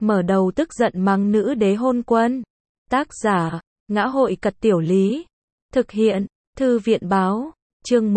mở đầu tức giận mắng nữ đế hôn quân. Tác giả, Ngã hội Cật Tiểu Lý. Thực hiện, Thư viện báo. Chương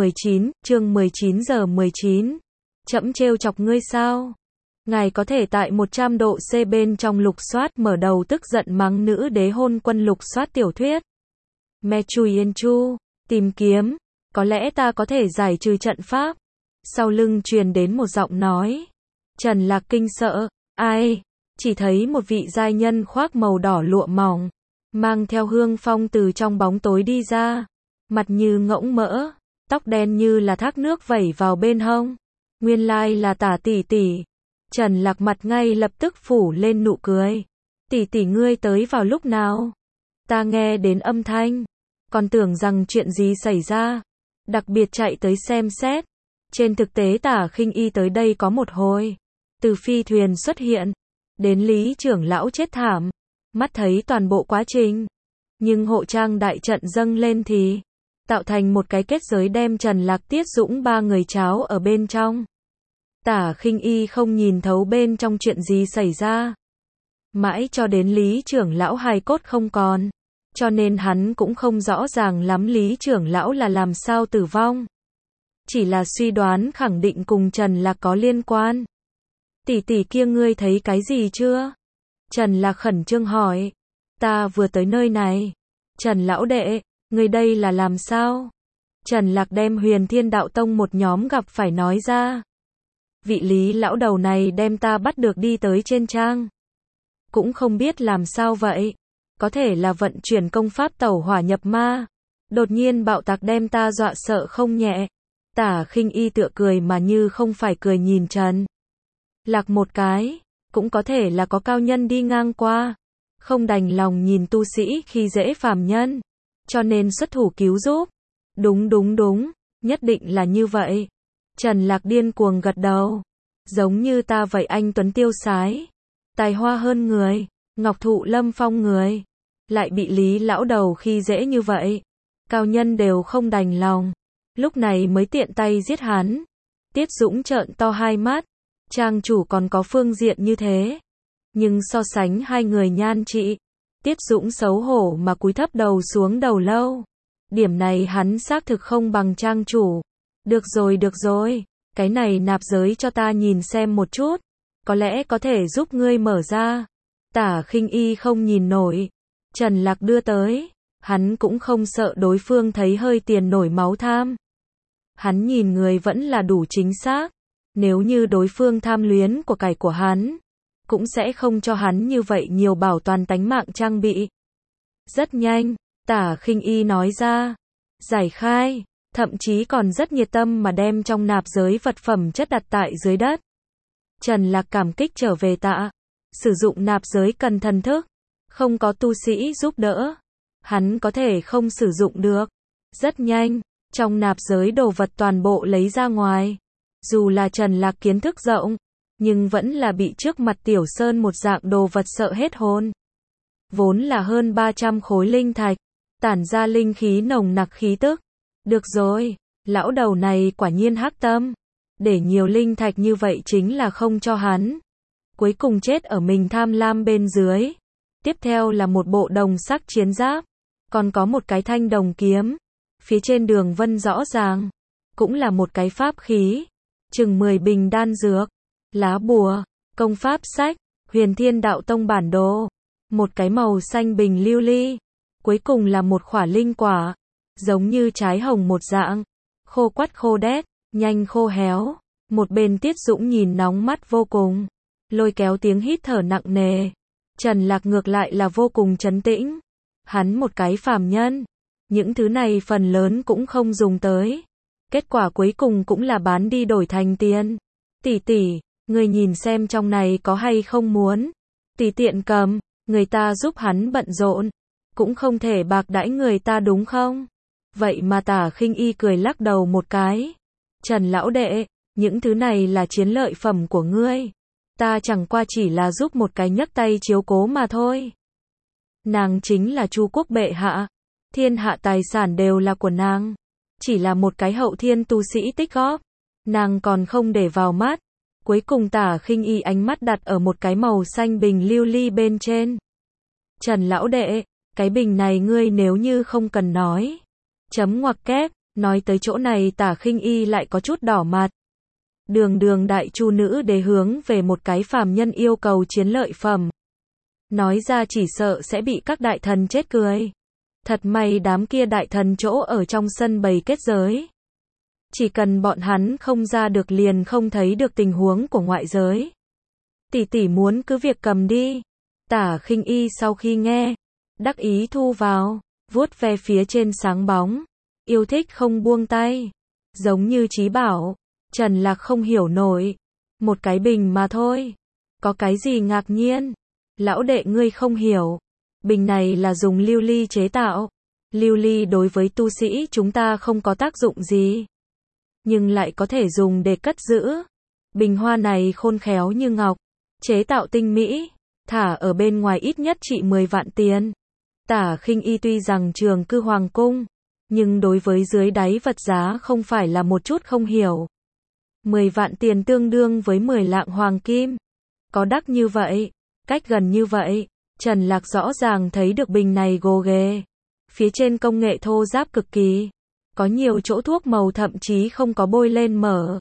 19 giờ 19. Trẫm trêu chọc ngươi sao? Ngài có thể tại 100 độ C bên trong lục soát mở đầu tức giận mắng nữ đế hôn quân lục soát tiểu thuyết. Me Chui Yên Chu, tìm kiếm, có lẽ ta có thể giải trừ trận pháp. Sau lưng truyền đến một giọng nói. Trần Lạc kinh sợ, ai? Chỉ thấy một vị giai nhân khoác màu đỏ lụa mỏng, mang theo hương phong từ trong bóng tối đi ra, mặt như ngỗng mỡ, tóc đen như là thác nước vẩy vào bên hông. Nguyên lai là Tả tỷ tỷ. Trần Lạc mặt ngay lập tức phủ lên nụ cười. Tỷ tỷ ngươi tới vào lúc nào? Ta nghe đến âm thanh, còn tưởng rằng chuyện gì xảy ra, đặc biệt chạy tới xem xét. Trên thực tế Tả Khinh Y tới đây có một hồi, từ phi thuyền xuất hiện, đến Lý trưởng lão chết thảm, mắt thấy toàn bộ quá trình. Nhưng hộ trang đại trận dâng lên thì tạo thành một cái kết giới đem Trần Lạc Tiết Dũng ba người cháo ở bên trong. Tả Khinh Y không nhìn thấu bên trong chuyện gì xảy ra. Mãi cho đến Lý trưởng lão hài cốt không còn, cho nên hắn cũng không rõ ràng lắm Lý trưởng lão là làm sao tử vong. Chỉ là suy đoán khẳng định cùng Trần Lạc có liên quan. Tỷ tỷ kia ngươi thấy cái gì chưa? Trần Lạc khẩn trương hỏi. Ta vừa tới nơi này. Trần lão đệ, ngươi đây là làm sao? Trần Lạc đem Huyền Thiên Đạo Tông một nhóm gặp phải nói ra. Vị Lý lão đầu này đem ta bắt được đi tới trên trang. Cũng không biết làm sao vậy. Có thể là vận chuyển công pháp tẩu hỏa nhập ma. Đột nhiên bạo tạc đem ta dọa sợ không nhẹ. Tả Khinh Y tựa cười mà như không phải cười nhìn Trần Lạc một cái. Cũng có thể là có cao nhân đi ngang qua, không đành lòng nhìn tu sĩ khi dễ phàm nhân, cho nên xuất thủ cứu giúp. Đúng, nhất định là như vậy. Trần Lạc điên cuồng gật đầu. Giống như ta vậy, anh tuấn tiêu sái, tài hoa hơn người, ngọc thụ lâm phong người, lại bị Lý lão đầu khi dễ như vậy. Cao nhân đều không đành lòng, lúc này mới tiện tay giết hắn. Tiết Dũng trợn to hai mắt. Trang chủ còn có phương diện như thế. Nhưng so sánh hai người nhan trị, Tiết Dũng xấu hổ mà cúi thấp đầu xuống đầu lâu. Điểm này hắn xác thực không bằng trang chủ. Được rồi, cái này nạp giới cho ta nhìn xem một chút. Có lẽ có thể giúp ngươi mở ra. Tả Khinh Y không nhìn nổi. Trần Lạc đưa tới. Hắn cũng không sợ đối phương thấy hơi tiền nổi máu tham. Hắn nhìn người vẫn là đủ chính xác. Nếu như đối phương tham luyến của cải của hắn, cũng sẽ không cho hắn như vậy nhiều bảo toàn tánh mạng trang bị. Rất nhanh, Tả Khinh Y nói ra, giải khai, thậm chí còn rất nhiệt tâm mà đem trong nạp giới vật phẩm chất đặt tại dưới đất. Trần Lạc cảm kích trở về tạ. Sử dụng nạp giới cần thần thức, không có tu sĩ giúp đỡ, hắn có thể không sử dụng được. Rất nhanh, trong nạp giới đồ vật toàn bộ lấy ra ngoài. Dù là Trần Lạc kiến thức rộng, nhưng vẫn là bị trước mặt Tiểu Sơn một dạng đồ vật sợ hết hồn. Vốn là hơn 300 khối linh thạch, tản ra linh khí nồng nặc khí tức. Được rồi, lão đầu này quả nhiên hắc tâm. Để nhiều linh thạch như vậy chính là không cho hắn. Cuối cùng chết ở mình tham lam bên dưới. Tiếp theo là một bộ đồng sắc chiến giáp, còn có một cái thanh đồng kiếm. Phía trên đường vân rõ ràng, cũng là một cái pháp khí. Chừng 10 bình đan dược, lá bùa, công pháp sách, Huyền Thiên Đạo Tông bản đồ, một cái màu xanh bình lưu ly, cuối cùng là một khỏa linh quả, giống như trái hồng một dạng, khô quắt khô đét, nhanh khô héo. Một bên Tiết Dũng nhìn nóng mắt vô cùng, lôi kéo tiếng hít thở nặng nề. Trần Lạc ngược lại là vô cùng trấn tĩnh. Hắn một cái phàm nhân, những thứ này phần lớn cũng không dùng tới. Kết quả cuối cùng cũng là bán đi đổi thành tiền. Tỷ tỷ, người nhìn xem trong này có hay không muốn. Tỷ tiện cầm, người ta giúp hắn bận rộn. Cũng không thể bạc đãi người ta đúng không? Vậy mà Tả Khinh Y cười lắc đầu một cái. Trần lão đệ, những thứ này là chiến lợi phẩm của ngươi. Ta chẳng qua chỉ là giúp một cái nhấc tay chiếu cố mà thôi. Nàng chính là Chu quốc bệ hạ. Thiên hạ tài sản đều là của nàng. Chỉ là một cái hậu thiên tu sĩ tích góp, nàng còn không để vào mắt. Cuối cùng Tả Khinh Y ánh mắt đặt ở một cái màu xanh bình lưu ly bên trên. Trần lão đệ, cái bình này ngươi nếu như không cần nói. Chấm ngoặc kép, nói tới chỗ này Tả Khinh Y lại có chút đỏ mặt. Đường đại chu nữ đế hướng về một cái phàm nhân yêu cầu chiến lợi phẩm. Nói ra chỉ sợ sẽ bị các đại thần chết cười. Thật may đám kia đại thần chỗ ở trong sân bày kết giới. Chỉ cần bọn hắn không ra được liền không thấy được tình huống của ngoại giới. Tỷ tỷ muốn cứ việc cầm đi. Tả Khinh Y sau khi nghe, đắc ý thu vào, vuốt ve phía trên sáng bóng, yêu thích không buông tay. Giống như trí bảo, Trần Lạc không hiểu nổi. Một cái bình mà thôi. Có cái gì ngạc nhiên? Lão đệ ngươi không hiểu. Bình này là dùng lưu ly chế tạo. Lưu ly đối với tu sĩ chúng ta không có tác dụng gì. Nhưng lại có thể dùng để cất giữ. Bình hoa này khôn khéo như ngọc. Chế tạo tinh mỹ. Thả ở bên ngoài ít nhất trị 10 vạn tiền. Tả Khinh Y tuy rằng trường cư hoàng cung. Nhưng đối với dưới đáy vật giá không phải là một chút không hiểu. 10 vạn tiền tương đương với 10 lạng hoàng kim. Có đắt như vậy, cách gần như vậy, Trần Lạc rõ ràng thấy được bình này gồ ghề. Phía trên công nghệ thô ráp cực kỳ. Có nhiều chỗ thuốc màu thậm chí không có bôi lên mở.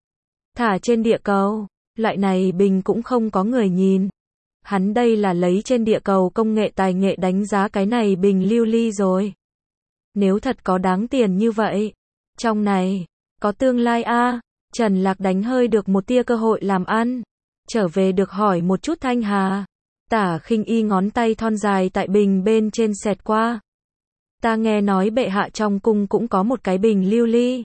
Thả trên địa cầu, loại này bình cũng không có người nhìn. Hắn đây là lấy trên địa cầu công nghệ tài nghệ đánh giá cái này bình lưu ly rồi. Nếu thật có đáng tiền như vậy, trong này, có tương lai a. Trần Lạc đánh hơi được một tia cơ hội làm ăn. Trở về được hỏi một chút Thanh Hà. Tả Khinh Y ngón tay thon dài tại bình bên trên xẹt qua. Ta nghe nói bệ hạ trong cung cũng có một cái bình lưu ly.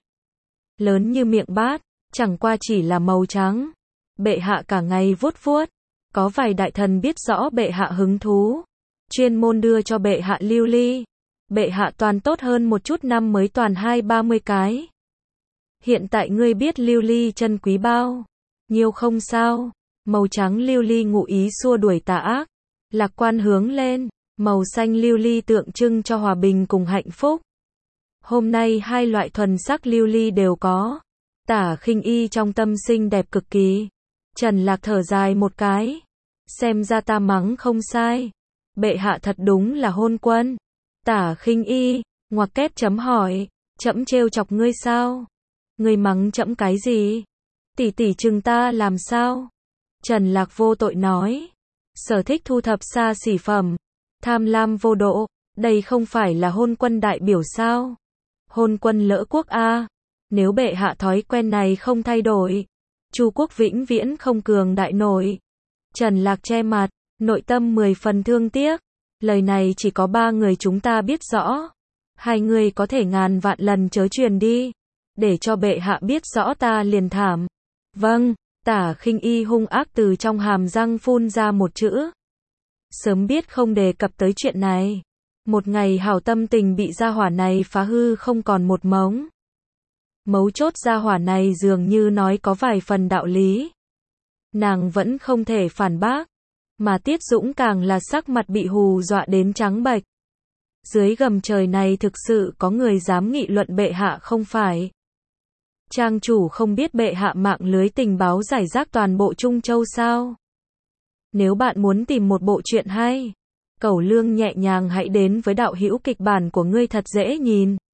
Lớn như miệng bát, chẳng qua chỉ là màu trắng. Bệ hạ cả ngày vuốt vuốt. Có vài đại thần biết rõ bệ hạ hứng thú. Chuyên môn đưa cho bệ hạ lưu ly. Bệ hạ toàn tốt hơn một chút năm mới toàn 20-30 cái. Hiện tại ngươi biết lưu ly chân quý bao nhiêu không sao? Màu trắng lưu ly ngụ ý xua đuổi tà ác, lạc quan hướng lên, màu xanh lưu ly tượng trưng cho hòa bình cùng hạnh phúc. Hôm nay hai loại thuần sắc lưu ly đều có. Tả Khinh Y trong tâm xinh đẹp cực kỳ. Trần Lạc thở dài một cái. Xem ra ta mắng không sai. Bệ hạ thật đúng là hôn quân. Tả Khinh Y, ngoặc kép chấm hỏi, trẫm trêu chọc ngươi sao? Ngươi mắng trẫm cái gì? Tỷ tỷ chừng ta làm sao? Trần Lạc vô tội nói. Sở thích thu thập xa xỉ phẩm. Tham lam vô độ. Đây không phải là hôn quân đại biểu sao? Hôn quân lỡ quốc a. Nếu bệ hạ thói quen này không thay đổi, Chu quốc vĩnh viễn không cường đại nổi. Trần Lạc che mặt, nội tâm 10 phần thương tiếc. Lời này chỉ có 3 người chúng ta biết rõ. 2 người có thể ngàn vạn lần chớ truyền đi. Để cho bệ hạ biết rõ ta liền thảm. Vâng, Tả Khinh Y hung ác từ trong hàm răng phun ra một chữ. Sớm biết không đề cập tới chuyện này. Một ngày hảo tâm tình bị gia hỏa này phá hư không còn một mống. Mấu chốt gia hỏa này dường như nói có vài phần đạo lý. Nàng vẫn không thể phản bác. Mà Tiết Dũng càng là sắc mặt bị hù dọa đến trắng bệch. Dưới gầm trời này thực sự có người dám nghị luận bệ hạ không phải. Trang chủ không biết bệ hạ mạng lưới tình báo giải rác toàn bộ Trung Châu sao? Nếu bạn muốn tìm một bộ truyện hay, Cẩu Lương nhẹ nhàng hãy đến với đạo hữu kịch bản của ngươi thật dễ nhìn.